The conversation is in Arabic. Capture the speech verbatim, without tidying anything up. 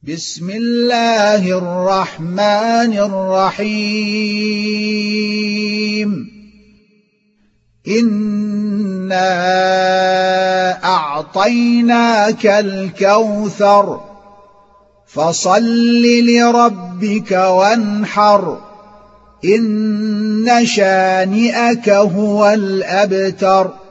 بسم الله الرحمن الرحيم إنا أعطيناك الكوثر فصل لربك وانحر إن شانئك هو الأبتر.